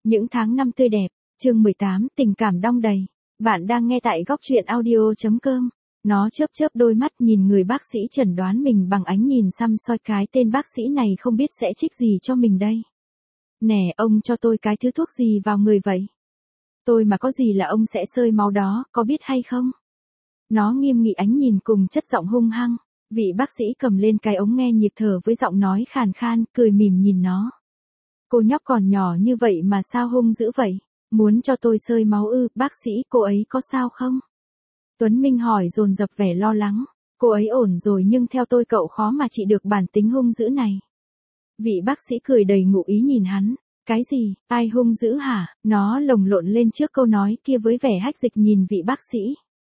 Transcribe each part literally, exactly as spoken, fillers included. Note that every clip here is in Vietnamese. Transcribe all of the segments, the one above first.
Những tháng năm tươi đẹp, chương mười tám, tình cảm đong đầy. Bạn đang nghe tại góc truyện audio chấm com. Nó chớp chớp đôi mắt nhìn người bác sĩ chẩn đoán mình bằng ánh nhìn xăm soi, cái tên bác sĩ này không biết sẽ trích gì cho mình đây. Nè, ông cho tôi cái thứ thuốc gì vào người vậy? Tôi mà có gì là ông sẽ sơi máu đó, có biết hay không? Nó nghiêm nghị ánh nhìn cùng chất giọng hung hăng. Vị bác sĩ cầm lên cái ống nghe nhịp thở với giọng nói khàn khan, cười mỉm nhìn nó. Cô nhóc còn nhỏ như vậy mà sao hung dữ vậy? Muốn cho tôi sơi máu ư? Bác sĩ, cô ấy có sao không? Tuấn Minh hỏi dồn dập vẻ lo lắng. Cô ấy ổn rồi, nhưng theo tôi cậu khó mà trị được bản tính hung dữ này. Vị bác sĩ cười đầy ngụ ý nhìn hắn. Cái gì? Ai hung dữ hả? Nó lồng lộn lên trước câu nói kia với vẻ hách dịch nhìn vị bác sĩ.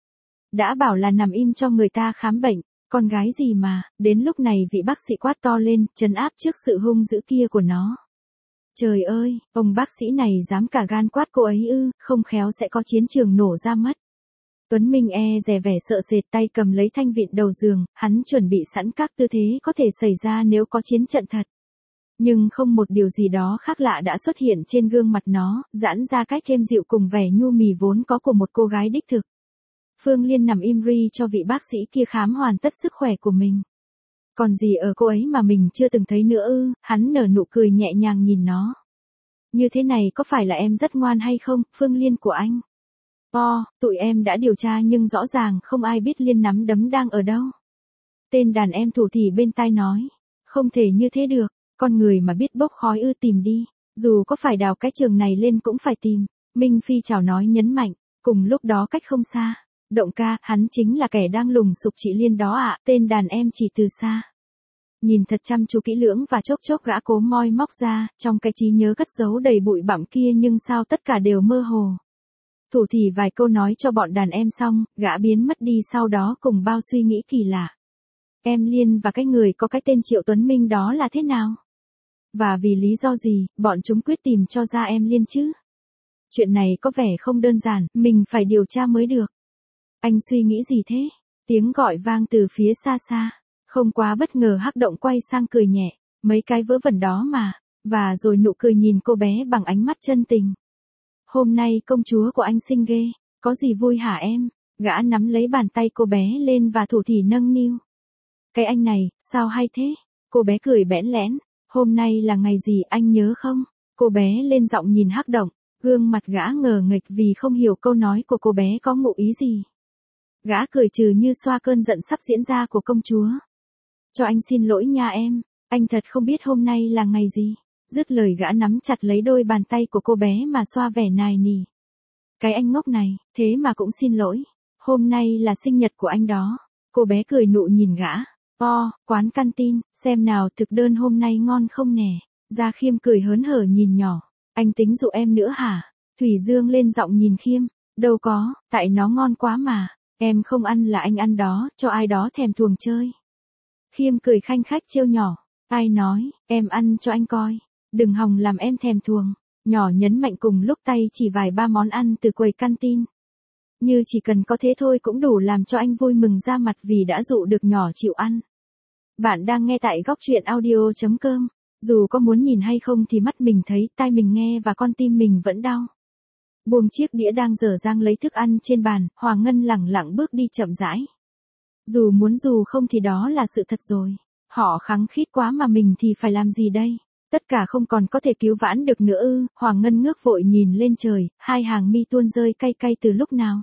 Đã bảo là nằm im cho người ta khám bệnh. Con gái gì mà? Đến lúc này vị bác sĩ quát to lên, trấn áp trước sự hung dữ kia của nó. Trời ơi, ông bác sĩ này dám cả gan quát cô ấy ư? Không khéo sẽ có chiến trường nổ ra mất. Tuấn Minh e dè vẻ sợ sệt, tay cầm lấy thanh vịn đầu giường, hắn chuẩn bị sẵn các tư thế có thể xảy ra nếu có chiến trận thật. Nhưng không một điều gì đó khác lạ đã xuất hiện trên gương mặt nó, giãn ra cách êm dịu cùng vẻ nhu mì vốn có của một cô gái đích thực. Phương Liên nằm im ri cho vị bác sĩ kia khám hoàn tất sức khỏe của mình. Còn gì ở cô ấy mà mình chưa từng thấy nữa ư? Hắn nở nụ cười nhẹ nhàng nhìn nó. Như thế này có phải là em rất ngoan hay không, Phương Liên của anh? O, tụi em đã điều tra nhưng rõ ràng không ai biết Liên nắm đấm đang ở đâu. Tên đàn em thủ thỉ bên tai nói. Không thể như thế được, con người mà biết bốc khói ư? Tìm đi, dù có phải đào cái trường này lên cũng phải tìm. Minh Phi chào nói nhấn mạnh, cùng lúc đó cách không xa. Động ca, hắn chính là kẻ đang lùng sục chị Liên đó ạ. Tên đàn em chỉ từ xa. Nhìn thật chăm chú kỹ lưỡng và chốc chốc gã cố moi móc ra, trong cái trí nhớ cất giấu đầy bụi bặm kia, nhưng sao tất cả đều mơ hồ. Thủ thỉ vài câu nói cho bọn đàn em xong, gã biến mất đi sau đó cùng bao suy nghĩ kỳ lạ. Em Liên và cái người có cái tên Triệu Tuấn Minh đó là thế nào? Và vì lý do gì, bọn chúng quyết tìm cho ra em Liên chứ? Chuyện này có vẻ không đơn giản, mình phải điều tra mới được. Anh suy nghĩ gì thế? Tiếng gọi vang từ phía xa xa. Không quá bất ngờ, Hắc Động quay sang cười nhẹ. Mấy cái vớ vẩn đó mà. Và rồi nụ cười nhìn cô bé bằng ánh mắt chân tình. Hôm nay công chúa của anh xinh ghê. Có gì vui hả em? Gã nắm lấy bàn tay cô bé lên và thủ thỉ nâng niu. Cái anh này, sao hay thế? Cô bé cười bẽn lẽn. Hôm nay là ngày gì anh nhớ không? Cô bé lên giọng nhìn Hắc Động. Gương mặt gã ngờ nghịch vì không hiểu câu nói của cô bé có ngụ ý gì. Gã cười trừ như xoa cơn giận sắp diễn ra của công chúa. Cho anh xin lỗi nha em, anh thật không biết hôm nay là ngày gì. Dứt lời gã nắm chặt lấy đôi bàn tay của cô bé mà xoa vẻ nài nỉ. Cái anh ngốc này, thế mà cũng xin lỗi. Hôm nay là sinh nhật của anh đó. Cô bé cười nụ nhìn gã. O, quán canteen, xem nào thực đơn hôm nay ngon không nè. Gia Khiêm cười hớn hở nhìn nhỏ. Anh tính dụ em nữa hả? Thủy Dương lên giọng nhìn Khiêm. Đâu có, tại nó ngon quá mà. Em không ăn là anh ăn đó, cho ai đó thèm thuồng chơi. Khiêm cười khanh khách trêu nhỏ. Ai nói, em ăn cho anh coi. Đừng hòng làm em thèm thuồng. Nhỏ nhấn mạnh cùng lúc tay chỉ vài ba món ăn từ quầy canteen. Như chỉ cần có thế thôi cũng đủ làm cho anh vui mừng ra mặt vì đã dụ được nhỏ chịu ăn. Bạn đang nghe tại góc truyện audio chấm com. Dù có muốn nhìn hay không thì mắt mình thấy, tai mình nghe và con tim mình vẫn đau. Buông chiếc đĩa đang dở dang lấy thức ăn trên bàn, Hoàng Ngân lẳng lặng bước đi chậm rãi. Dù muốn dù không thì đó là sự thật rồi. Họ khăng khít quá mà mình thì phải làm gì đây? Tất cả không còn có thể cứu vãn được nữa ư? Hoàng Ngân ngước vội nhìn lên trời, hai hàng mi tuôn rơi cay cay từ lúc nào.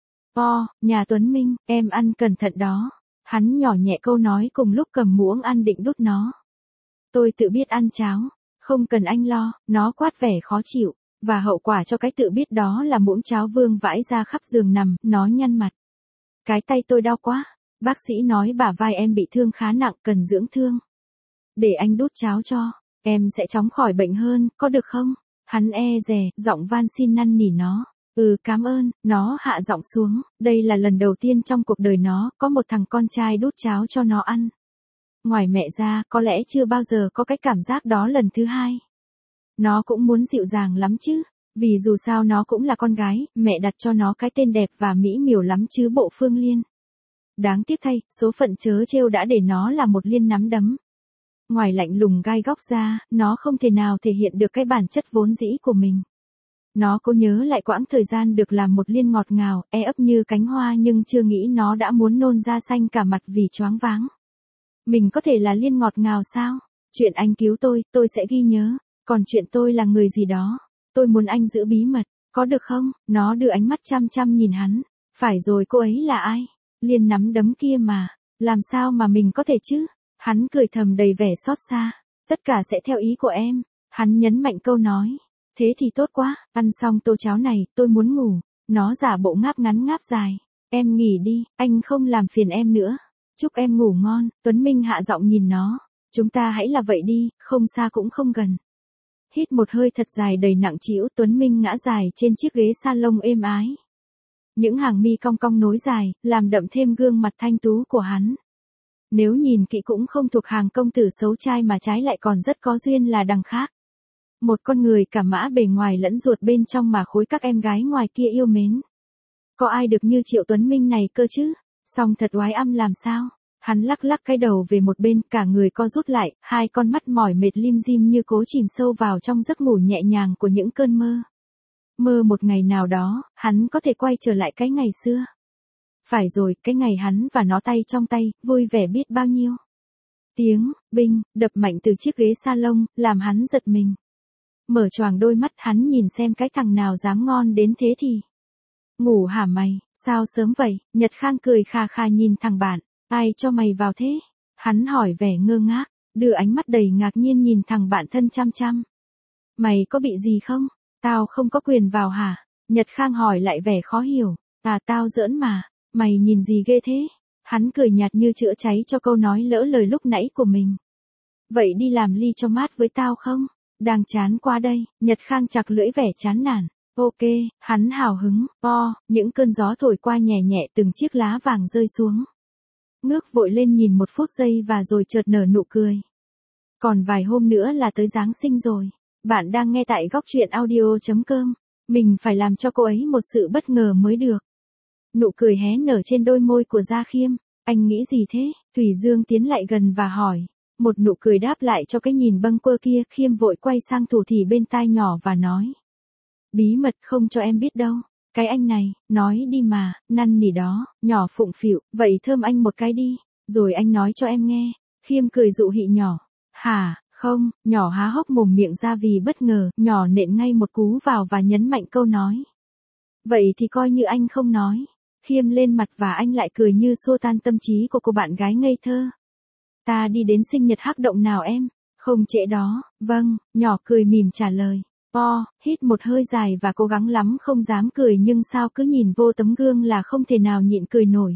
O, nhà Tuấn Minh, em ăn cẩn thận đó. Hắn nhỏ nhẹ câu nói cùng lúc cầm muỗng ăn định đút nó. Tôi tự biết ăn cháo, không cần anh lo, nó quát vẻ khó chịu. Và hậu quả cho cái tự biết đó là muỗng cháo vương vãi ra khắp giường nằm, nó nhăn mặt. Cái tay tôi đau quá, bác sĩ nói bả vai em bị thương khá nặng, cần dưỡng thương. Để anh đút cháo cho, em sẽ chóng khỏi bệnh hơn, có được không? Hắn e dè, giọng van xin năn nỉ nó. Ừ, cảm ơn, nó hạ giọng xuống, đây là lần đầu tiên trong cuộc đời nó có một thằng con trai đút cháo cho nó ăn. Ngoài mẹ ra, có lẽ chưa bao giờ có cái cảm giác đó lần thứ hai. Nó cũng muốn dịu dàng lắm chứ, vì dù sao nó cũng là con gái, mẹ đặt cho nó cái tên đẹp và mỹ miều lắm chứ bộ Phương Liên. Đáng tiếc thay, số phận trớ trêu đã để nó là một Liên nắm đấm. Ngoài lạnh lùng gai góc ra, nó không thể nào thể hiện được cái bản chất vốn dĩ của mình. Nó cố nhớ lại quãng thời gian được làm một liên ngọt ngào, e ấp như cánh hoa nhưng chưa nghĩ nó đã muốn nôn ra xanh cả mặt vì choáng váng. Mình có thể là liên ngọt ngào sao? Chuyện anh cứu tôi, tôi sẽ ghi nhớ. Còn chuyện tôi là người gì đó, tôi muốn anh giữ bí mật, có được không? Nó đưa ánh mắt chăm chăm nhìn hắn. Phải rồi, cô ấy là ai? Liên nắm đấm kia mà. Làm sao mà mình có thể chứ? Hắn cười thầm đầy vẻ xót xa. Tất cả sẽ theo ý của em. Hắn nhấn mạnh câu nói. Thế thì tốt quá, ăn xong tô cháo này, tôi muốn ngủ. Nó giả bộ ngáp ngắn ngáp dài. Em nghỉ đi, anh không làm phiền em nữa. Chúc em ngủ ngon. Tuấn Minh hạ giọng nhìn nó. Chúng ta hãy là vậy đi, không xa cũng không gần. Hít một hơi thật dài đầy nặng trĩu, Tuấn Minh ngã dài trên chiếc ghế salon êm ái. Những hàng mi cong cong nối dài, làm đậm thêm gương mặt thanh tú của hắn. Nếu nhìn kỹ cũng không thuộc hàng công tử xấu trai mà trái lại còn rất có duyên là đằng khác. Một con người cả mã bề ngoài lẫn ruột bên trong mà khối các em gái ngoài kia yêu mến. Có ai được như Triệu Tuấn Minh này cơ chứ? Song thật oái âm làm sao? Hắn lắc lắc cái đầu về một bên, cả người co rút lại, hai con mắt mỏi mệt lim dim như cố chìm sâu vào trong giấc ngủ nhẹ nhàng của những cơn mơ. Mơ một ngày nào đó, hắn có thể quay trở lại cái ngày xưa. Phải rồi, cái ngày hắn và nó tay trong tay, vui vẻ biết bao nhiêu. Tiếng, binh, đập mạnh từ chiếc ghế salon, làm hắn giật mình. Mở choàng đôi mắt hắn nhìn xem cái thằng nào dám ngon đến thế thì. Ngủ hả mày, sao sớm vậy? Nhật Khang cười khà khà nhìn thằng bạn. Ai cho mày vào thế? Hắn hỏi vẻ ngơ ngác, đưa ánh mắt đầy ngạc nhiên nhìn thằng bạn thân chăm chăm. Mày có bị gì không? Tao không có quyền vào hả? Nhật Khang hỏi lại vẻ khó hiểu. À tao giỡn mà, mày nhìn gì ghê thế? Hắn cười nhạt như chữa cháy cho câu nói lỡ lời lúc nãy của mình. Vậy đi làm ly cho mát với tao không? Đang chán qua đây, Nhật Khang chặt lưỡi vẻ chán nản. Ok, hắn hào hứng, o, những cơn gió thổi qua nhẹ nhẹ từng chiếc lá vàng rơi xuống. Ngước vội lên nhìn một phút giây và rồi chợt nở nụ cười. Còn vài hôm nữa là tới Giáng sinh rồi. Bạn đang nghe tại góc truyện audio chấm com. Mình phải làm cho cô ấy một sự bất ngờ mới được. Nụ cười hé nở trên đôi môi của Gia Khiêm. Anh nghĩ gì thế? Thủy Dương tiến lại gần và hỏi. Một nụ cười đáp lại cho cái nhìn bâng quơ kia. Khiêm vội quay sang thủ thỉ bên tai nhỏ và nói. Bí mật không cho em biết đâu. Cái anh này, nói đi mà, năn nỉ đó, nhỏ phụng phịu, vậy thơm anh một cái đi, rồi anh nói cho em nghe. Khiêm cười dụ hị nhỏ. Hả, không, nhỏ há hốc mồm miệng ra vì bất ngờ, nhỏ nện ngay một cú vào và nhấn mạnh câu nói. Vậy thì coi như anh không nói. Khiêm lên mặt và anh lại cười như xua tan tâm trí của cô bạn gái ngây thơ. Ta đi đến sinh nhật hắc động nào em? Không trễ đó, vâng, nhỏ cười mỉm trả lời. O, hít một hơi dài và cố gắng lắm không dám cười nhưng sao cứ nhìn vô tấm gương là không thể nào nhịn cười nổi.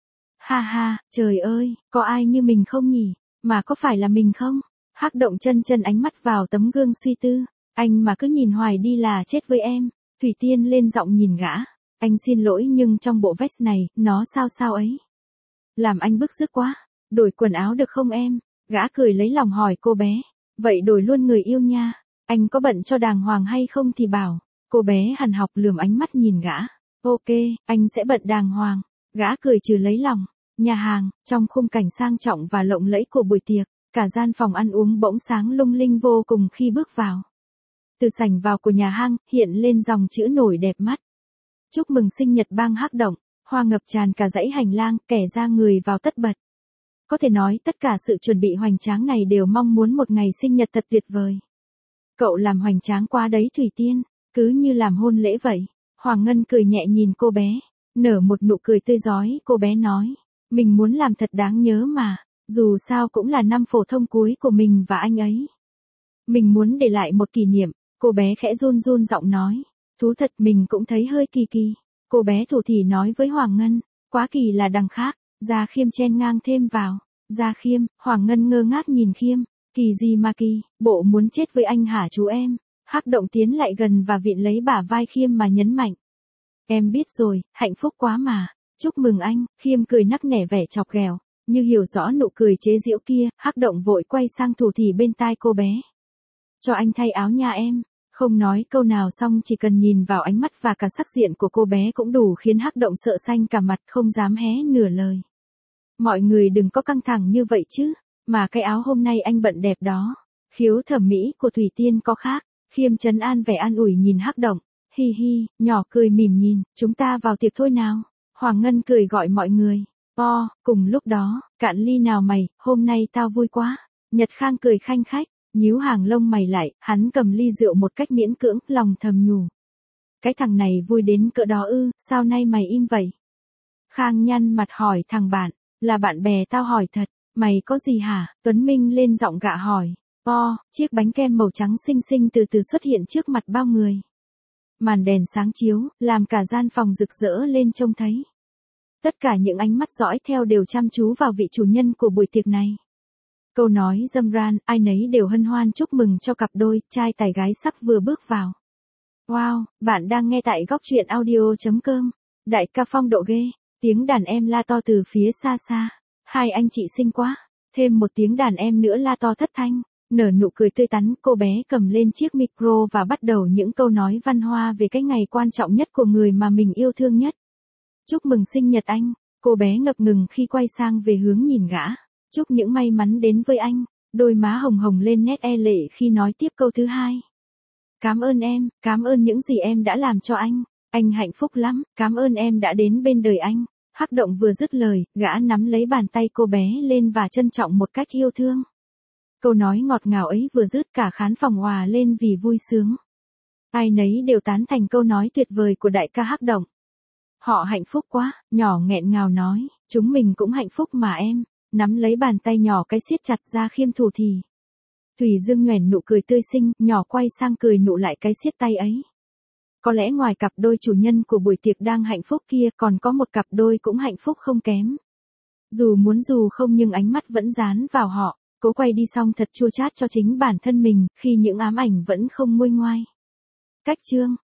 Ha ha, trời ơi, có ai như mình không nhỉ? Mà có phải là mình không? Hắc động chân chân ánh mắt vào tấm gương suy tư. Anh mà cứ nhìn hoài đi là chết với em. Thủy Tiên lên giọng nhìn gã. Anh xin lỗi nhưng trong bộ vest này, nó sao sao ấy. Làm anh bức rứt quá. Đổi quần áo được không em? Gã cười lấy lòng hỏi cô bé. Vậy đổi luôn người yêu nha. Anh có bận cho đàng hoàng hay không thì bảo. Cô bé hằn học lườm ánh mắt nhìn gã. Ok, anh sẽ bận đàng hoàng. Gã cười trừ lấy lòng. Nhà hàng, trong khung cảnh sang trọng và lộng lẫy của buổi tiệc, cả gian phòng ăn uống bỗng sáng lung linh vô cùng khi bước vào. Từ sảnh vào của nhà hàng, hiện lên dòng chữ nổi đẹp mắt. Chúc mừng sinh nhật bang Hắc Động, hoa ngập tràn cả dãy hành lang, kẻ ra người vào tất bật. Có thể nói tất cả sự chuẩn bị hoành tráng này đều mong muốn một ngày sinh nhật thật tuyệt vời. Cậu làm hoành tráng quá đấy Thủy Tiên, cứ như làm hôn lễ vậy. Hoàng Ngân cười nhẹ nhìn cô bé, nở một nụ cười tươi rói, cô bé nói, mình muốn làm thật đáng nhớ mà, dù sao cũng là năm phổ thông cuối của mình và anh ấy. Mình muốn để lại một kỷ niệm, cô bé khẽ run run giọng nói, thú thật mình cũng thấy hơi kỳ kỳ. Cô bé thủ thỉ nói với Hoàng Ngân, quá kỳ là đằng khác. Gia Khiêm chen ngang thêm vào. Gia Khiêm, Hoàng Ngân ngơ ngác nhìn Khiêm. Kỳ gì mà kỳ, bộ muốn chết với anh hả chú em? Hắc Động tiến lại gần và vịn lấy bả vai Khiêm mà nhấn mạnh. Em biết rồi, hạnh phúc quá mà. Chúc mừng anh. Khiêm cười nắc nẻ vẻ chọc ghẹo, như hiểu rõ nụ cười chế giễu kia. Hắc Động vội quay sang thủ thỉ bên tai cô bé. Cho anh thay áo nha em. Không nói câu nào xong chỉ cần nhìn vào ánh mắt và cả sắc diện của cô bé cũng đủ khiến Hắc Động sợ xanh cả mặt không dám hé nửa lời. Mọi người đừng có căng thẳng như vậy chứ. Mà cái áo hôm nay anh bận đẹp đó. Khiếu thẩm mỹ của Thủy Tiên có khác. Khiêm trấn an vẻ an ủi nhìn Hắc Động. Hi hi, nhỏ cười mỉm nhìn, chúng ta vào tiệc thôi nào. Hoàng Ngân cười gọi mọi người. O, cùng lúc đó, cạn ly nào mày, hôm nay tao vui quá. Nhật Khang cười khanh khách, nhíu hàng lông mày lại, hắn cầm ly rượu một cách miễn cưỡng, lòng thầm nhủ. Cái thằng này vui đến cỡ đó ư, sao nay mày im vậy? Khang nhăn mặt hỏi thằng bạn, là bạn bè tao hỏi thật, mày có gì hả? Tuấn Minh lên giọng gạ hỏi. O, chiếc bánh kem màu trắng xinh xinh từ từ xuất hiện trước mặt bao người. Màn đèn sáng chiếu, làm cả gian phòng rực rỡ lên trông thấy. Tất cả những ánh mắt dõi theo đều chăm chú vào vị chủ nhân của buổi tiệc này. Câu nói râm ran, ai nấy đều hân hoan chúc mừng cho cặp đôi, trai tài gái sắp vừa bước vào. Wow, bạn đang nghe tại góc truyện audio.com. Đại ca phong độ ghê, tiếng đàn em la to từ phía xa xa. Hai anh chị xinh quá, thêm một tiếng đàn em nữa la to thất thanh. Nở nụ cười tươi tắn, cô bé cầm lên chiếc micro và bắt đầu những câu nói văn hoa về cái ngày quan trọng nhất của người mà mình yêu thương nhất. Chúc mừng sinh nhật anh, cô bé ngập ngừng khi quay sang về hướng nhìn gã. Chúc những may mắn đến với anh, đôi má hồng hồng lên nét e lệ khi nói tiếp câu thứ hai. Cảm ơn em, cảm ơn những gì em đã làm cho anh, anh hạnh phúc lắm, cảm ơn em đã đến bên đời anh. Hắc Động vừa dứt lời, gã nắm lấy bàn tay cô bé lên và trân trọng một cách yêu thương. Câu nói ngọt ngào ấy vừa dứt cả khán phòng òa lên vì vui sướng. Ai nấy đều tán thành câu nói tuyệt vời của đại ca Hắc Động. Họ hạnh phúc quá, nhỏ nghẹn ngào nói, chúng mình cũng hạnh phúc mà em, nắm lấy bàn tay nhỏ cái siết chặt ra khiêm thủ thì. Thủy Dương nhoẻn nụ cười tươi xinh, nhỏ quay sang cười nụ lại cái siết tay ấy. Có lẽ ngoài cặp đôi chủ nhân của buổi tiệc đang hạnh phúc kia còn có một cặp đôi cũng hạnh phúc không kém. Dù muốn dù không nhưng ánh mắt vẫn dán vào họ, cố quay đi xong thật chua chát cho chính bản thân mình khi những ám ảnh vẫn không nguôi ngoai. Cách chương